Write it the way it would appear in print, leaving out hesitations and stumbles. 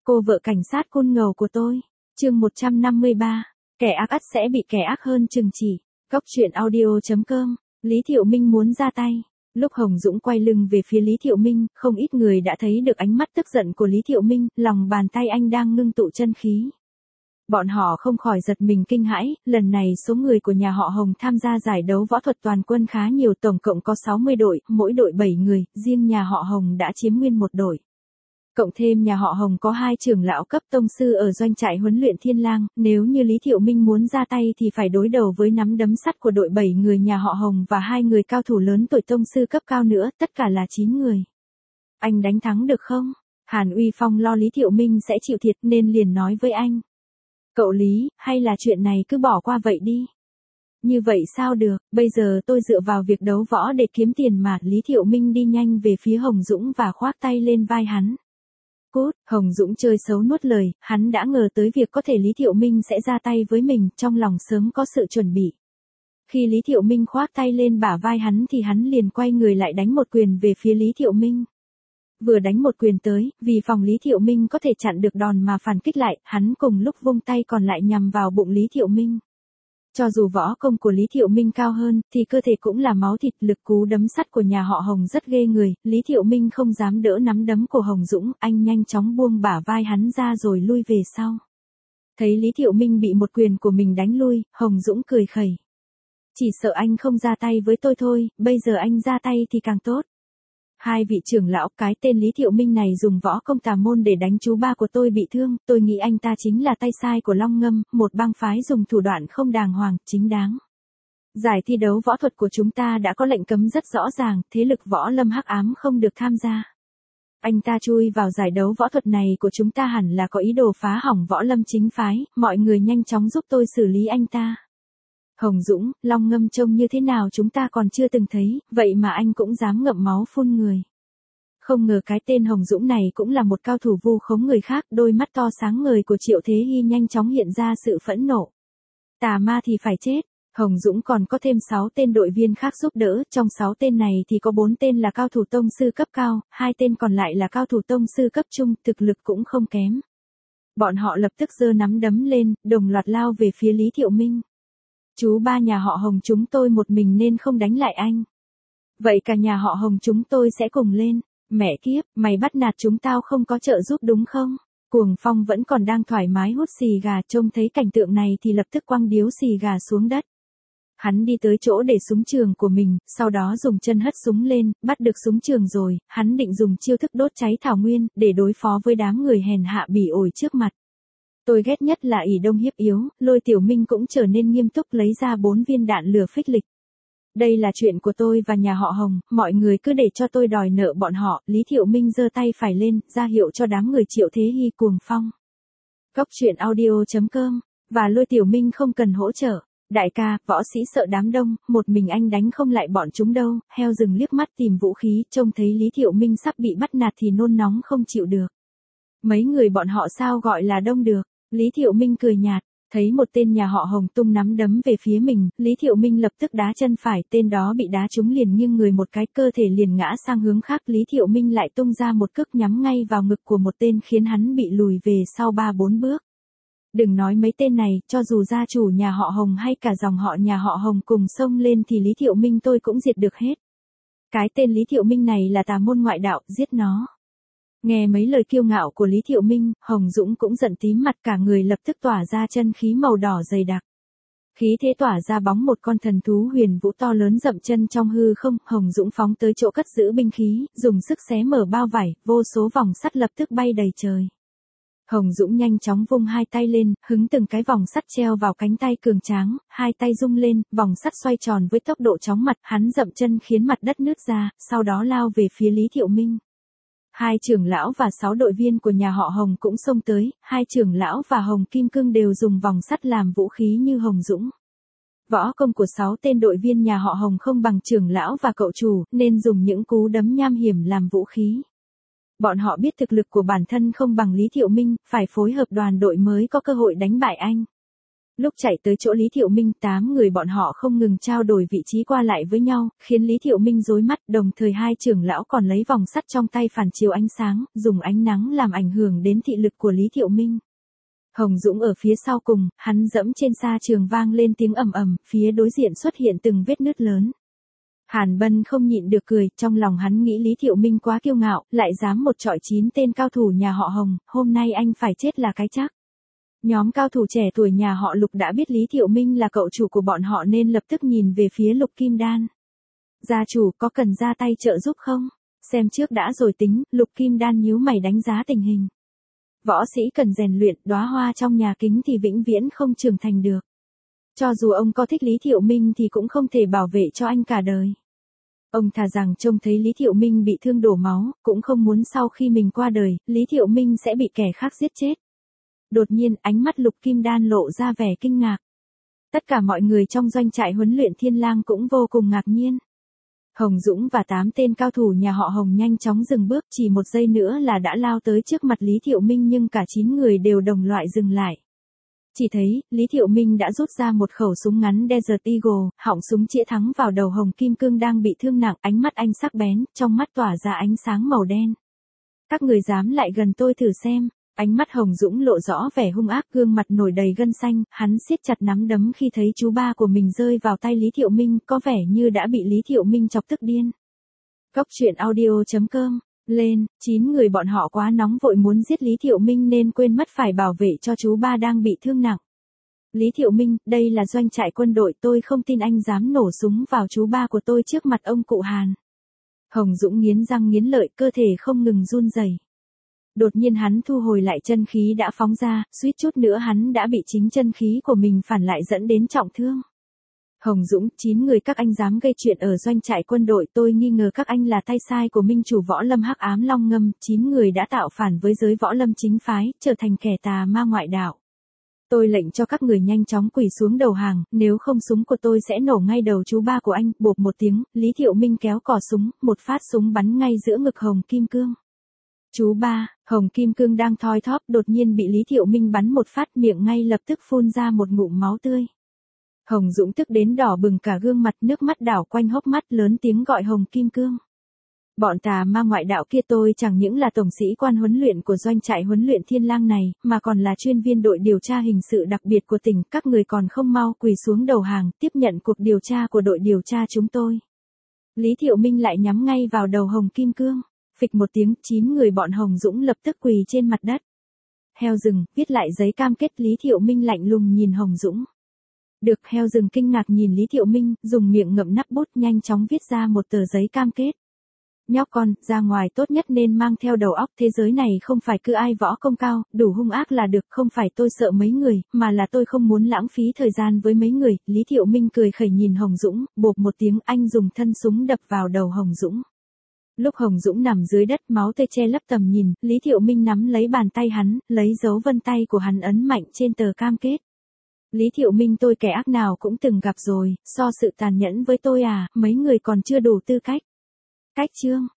Cô vợ cảnh sát côn ngầu của tôi. Chương 153. Kẻ ác ắt sẽ bị kẻ ác hơn trừng trị. Góc truyện audio.com. Lý Thiệu Minh muốn ra tay. Lúc Hồng Dũng quay lưng về phía Lý Thiệu Minh, không ít người đã thấy được ánh mắt tức giận của Lý Thiệu Minh, lòng bàn tay anh đang ngưng tụ chân khí. Bọn họ không khỏi giật mình kinh hãi, lần này số người của nhà họ Hồng tham gia giải đấu võ thuật toàn quân khá nhiều, tổng cộng có 60 đội, mỗi đội 7 người, riêng nhà họ Hồng đã chiếm nguyên một đội. Cộng thêm nhà họ Hồng có 2 trưởng lão cấp tông sư ở doanh trại huấn luyện Thiên Lang, nếu như Lý Thiệu Minh muốn ra tay thì phải đối đầu với nắm đấm sắt của đội 7 người nhà họ Hồng và 2 người cao thủ lớn tuổi tông sư cấp cao nữa, tất cả là 9 người. Anh đánh thắng được không? Hàn Uy Phong lo Lý Thiệu Minh sẽ chịu thiệt nên liền nói với anh. Cậu Lý, hay là chuyện này cứ bỏ qua vậy đi. Như vậy sao được, bây giờ tôi dựa vào việc đấu võ để kiếm tiền mà. Lý Thiệu Minh đi nhanh về phía Hồng Dũng và khoác tay lên vai hắn. Cút, Hồng Dũng chơi xấu nuốt lời, hắn đã ngờ tới việc có thể Lý Thiệu Minh sẽ ra tay với mình, trong lòng sớm có sự chuẩn bị. Khi Lý Thiệu Minh khoác tay lên bả vai hắn thì hắn liền quay người lại đánh một quyền về phía Lý Thiệu Minh. Vừa đánh một quyền tới, vì phòng Lý Thiệu Minh có thể chặn được đòn mà phản kích lại, hắn cùng lúc vung tay còn lại nhằm vào bụng Lý Thiệu Minh. Cho dù võ công của Lý Thiệu Minh cao hơn, thì cơ thể cũng là máu thịt, lực cú đấm sắt của nhà họ Hồng rất ghê người, Lý Thiệu Minh không dám đỡ nắm đấm của Hồng Dũng, anh nhanh chóng buông bả vai hắn ra rồi lui về sau. Thấy Lý Thiệu Minh bị một quyền của mình đánh lui, Hồng Dũng cười khẩy. Chỉ sợ anh không ra tay với tôi thôi, bây giờ anh ra tay thì càng tốt. 2 vị trưởng lão, cái tên Lý Thiệu Minh này dùng võ công tà môn để đánh chú ba của tôi bị thương, tôi nghĩ anh ta chính là tay sai của Long Ngâm, một bang phái dùng thủ đoạn không đàng hoàng, chính đáng. Giải thi đấu võ thuật của chúng ta đã có lệnh cấm rất rõ ràng, thế lực võ lâm hắc ám không được tham gia. Anh ta chui vào giải đấu võ thuật này của chúng ta hẳn là có ý đồ phá hỏng võ lâm chính phái, mọi người nhanh chóng giúp tôi xử lý anh ta. Hồng Dũng, Long Ngâm trông như thế nào chúng ta còn chưa từng thấy, vậy mà anh cũng dám ngậm máu phun người. Không ngờ cái tên Hồng Dũng này cũng là một cao thủ vu khống người khác, đôi mắt to sáng ngời của Triệu Thế Hy nhanh chóng hiện ra sự phẫn nộ. Tà ma thì phải chết, Hồng Dũng còn có thêm 6 tên đội viên khác giúp đỡ, trong 6 tên này thì có 4 tên là cao thủ tông sư cấp cao, 2 tên còn lại là cao thủ tông sư cấp trung, thực lực cũng không kém. Bọn họ lập tức giơ nắm đấm lên, đồng loạt lao về phía Lý Thiệu Minh. Chú ba nhà họ Hồng chúng tôi một mình nên không đánh lại anh. Vậy cả nhà họ Hồng chúng tôi sẽ cùng lên. Mẹ kiếp, mày bắt nạt chúng tao không có trợ giúp đúng không? Cuồng Phong vẫn còn đang thoải mái hút xì gà, trông thấy cảnh tượng này thì lập tức quăng điếu xì gà xuống đất. Hắn đi tới chỗ để súng trường của mình, sau đó dùng chân hất súng lên, bắt được súng trường rồi, hắn định dùng chiêu thức đốt cháy thảo nguyên, để đối phó với đám người hèn hạ bỉ ổi trước mặt. Tôi ghét nhất là ỷ đông hiếp yếu, Lôi Tiểu Minh cũng trở nên nghiêm túc lấy ra 4 viên đạn lửa phích lịch. Đây là chuyện của tôi và nhà họ Hồng, mọi người cứ để cho tôi đòi nợ bọn họ. Lý Thiệu Minh giơ tay phải lên, ra hiệu cho đám người Triệu Thế Hy Cuồng Phong. Góc truyện audio.com, và Lôi Tiểu Minh không cần hỗ trợ. Đại ca, võ sĩ sợ đám đông, một mình anh đánh không lại bọn chúng đâu. Heo rừng liếc mắt tìm vũ khí, trông thấy Lý Thiệu Minh sắp bị bắt nạt thì nôn nóng không chịu được. Mấy người bọn họ sao gọi là đông được? Lý Thiệu Minh cười nhạt, thấy một tên nhà họ Hồng tung nắm đấm về phía mình, Lý Thiệu Minh lập tức đá chân phải, tên đó bị đá trúng liền nghiêng người một cái, cơ thể liền ngã sang hướng khác, Lý Thiệu Minh lại tung ra một cước nhắm ngay vào ngực của một tên khiến hắn bị lùi về sau 3-4 bước. Đừng nói mấy tên này, cho dù gia chủ nhà họ Hồng hay cả dòng họ nhà họ Hồng cùng xông lên thì Lý Thiệu Minh tôi cũng diệt được hết. Cái tên Lý Thiệu Minh này là tà môn ngoại đạo, giết nó. Nghe mấy lời kiêu ngạo của Lý Thiệu Minh, Hồng Dũng cũng giận tím mặt, cả người lập tức tỏa ra chân khí màu đỏ dày đặc. Khí thế tỏa ra bóng một con thần thú huyền vũ to lớn dậm chân trong hư không, Hồng Dũng phóng tới chỗ cất giữ binh khí, dùng sức xé mở bao vải, vô số vòng sắt lập tức bay đầy trời. Hồng Dũng nhanh chóng vung 2 tay lên, hứng từng cái vòng sắt treo vào cánh tay cường tráng, 2 tay rung lên, vòng sắt xoay tròn với tốc độ chóng mặt, hắn dậm chân khiến mặt đất nứt ra, sau đó lao về phía Lý Thiệu Minh. 2 trưởng lão và 6 đội viên của nhà họ Hồng cũng xông tới, 2 trưởng lão và Hồng Kim Cương đều dùng vòng sắt làm vũ khí như Hồng Dũng. Võ công của 6 tên đội viên nhà họ Hồng không bằng trưởng lão và cậu chủ, nên dùng những cú đấm nham hiểm làm vũ khí. Bọn họ biết thực lực của bản thân không bằng Lý Thiệu Minh, phải phối hợp đoàn đội mới có cơ hội đánh bại anh. Lúc chạy tới chỗ Lý Thiệu Minh, 8 người bọn họ không ngừng trao đổi vị trí qua lại với nhau, khiến Lý Thiệu Minh rối mắt, đồng thời hai trưởng lão còn lấy vòng sắt trong tay phản chiếu ánh sáng, dùng ánh nắng làm ảnh hưởng đến thị lực của Lý Thiệu Minh. Hồng Dũng ở phía sau cùng, hắn dẫm trên sa trường vang lên tiếng ầm ầm, phía đối diện xuất hiện từng vết nứt lớn. Hàn Bân không nhịn được cười, trong lòng hắn nghĩ Lý Thiệu Minh quá kiêu ngạo, lại dám một trọi 9 tên cao thủ nhà họ Hồng, hôm nay anh phải chết là cái chắc. Nhóm cao thủ trẻ tuổi nhà họ Lục đã biết Lý Thiệu Minh là cậu chủ của bọn họ nên lập tức nhìn về phía Lục Kim Đan. Gia chủ, có cần ra tay trợ giúp không? Xem trước đã rồi tính, Lục Kim Đan nhíu mày đánh giá tình hình. Võ sĩ cần rèn luyện, đóa hoa trong nhà kính thì vĩnh viễn không trưởng thành được. Cho dù ông có thích Lý Thiệu Minh thì cũng không thể bảo vệ cho anh cả đời. Ông thà rằng trông thấy Lý Thiệu Minh bị thương đổ máu, cũng không muốn sau khi mình qua đời, Lý Thiệu Minh sẽ bị kẻ khác giết chết. Đột nhiên, ánh mắt Lục Kim Đan lộ ra vẻ kinh ngạc. Tất cả mọi người trong doanh trại huấn luyện Thiên Lang cũng vô cùng ngạc nhiên. Hồng Dũng và 8 tên cao thủ nhà họ Hồng nhanh chóng dừng bước, chỉ một giây nữa là đã lao tới trước mặt Lý Thiệu Minh nhưng cả 9 người đều đồng loại dừng lại. Chỉ thấy, Lý Thiệu Minh đã rút ra một khẩu súng ngắn Desert Eagle, họng súng chĩa thẳng vào đầu Hồng Kim Cương đang bị thương nặng, ánh mắt anh sắc bén, trong mắt tỏa ra ánh sáng màu đen. Các người dám lại gần tôi thử xem. Ánh mắt Hồng Dũng lộ rõ vẻ hung ác, gương mặt nổi đầy gân xanh, hắn siết chặt nắm đấm khi thấy chú ba của mình rơi vào tay Lý Thiệu Minh, có vẻ như đã bị Lý Thiệu Minh chọc tức điên. Cốc truyện audio.com, lên, 9 người bọn họ quá nóng vội muốn giết Lý Thiệu Minh nên quên mất phải bảo vệ cho chú ba đang bị thương nặng. Lý Thiệu Minh, đây là doanh trại quân đội, tôi không tin anh dám nổ súng vào chú ba của tôi trước mặt ông cụ Hàn. Hồng Dũng nghiến răng nghiến lợi, cơ thể không ngừng run rẩy. Đột nhiên hắn thu hồi lại chân khí đã phóng ra, suýt chút nữa hắn đã bị chính chân khí của mình phản lại dẫn đến trọng thương. Hồng Dũng, 9 người các anh dám gây chuyện ở doanh trại quân đội, tôi nghi ngờ các anh là tay sai của minh chủ võ lâm Hắc Ám Long Ngâm, 9 người đã tạo phản với giới võ lâm chính phái, trở thành kẻ tà ma ngoại đạo. Tôi lệnh cho các người nhanh chóng quỳ xuống đầu hàng, nếu không súng của tôi sẽ nổ ngay đầu chú ba của anh, bộp một tiếng, Lý Thiệu Minh kéo cò súng, một phát súng bắn ngay giữa ngực Hồng Kim Cương. Chú ba, Hồng Kim Cương đang thoi thóp đột nhiên bị Lý Thiệu Minh bắn một phát, miệng ngay lập tức phun ra một ngụm máu tươi. Hồng Dũng tức đến đỏ bừng cả gương mặt, nước mắt đảo quanh hốc mắt, lớn tiếng gọi Hồng Kim Cương. Bọn tà ma ngoại đạo kia, tôi chẳng những là tổng sĩ quan huấn luyện của doanh trại huấn luyện Thiên Lang này, mà còn là chuyên viên đội điều tra hình sự đặc biệt của tỉnh, các người còn không mau quỳ xuống đầu hàng, tiếp nhận cuộc điều tra của đội điều tra chúng tôi. Lý Thiệu Minh lại nhắm ngay vào đầu Hồng Kim Cương. Phịch một tiếng, 9 người bọn Hồng Dũng lập tức quỳ trên mặt đất. Heo rừng, viết lại giấy cam kết. Lý Thiệu Minh lạnh lùng nhìn Hồng Dũng. Được, heo rừng kinh ngạc nhìn Lý Thiệu Minh, dùng miệng ngậm nắp bút nhanh chóng viết ra một tờ giấy cam kết. Nhóc con, ra ngoài tốt nhất nên mang theo đầu óc, thế giới này không phải cứ ai võ công cao, đủ hung ác là được, không phải tôi sợ mấy người, mà là tôi không muốn lãng phí thời gian với mấy người. Lý Thiệu Minh cười khẩy nhìn Hồng Dũng, bộp một tiếng, anh dùng thân súng đập vào đầu Hồng Dũng. Lúc Hồng Dũng nằm dưới đất, máu tươi che lấp tầm nhìn, Lý Thiệu Minh nắm lấy bàn tay hắn, lấy dấu vân tay của hắn ấn mạnh trên tờ cam kết. Lý Thiệu Minh, tôi kẻ ác nào cũng từng gặp rồi, so sự tàn nhẫn với tôi à, mấy người còn chưa đủ tư cách. Cách chương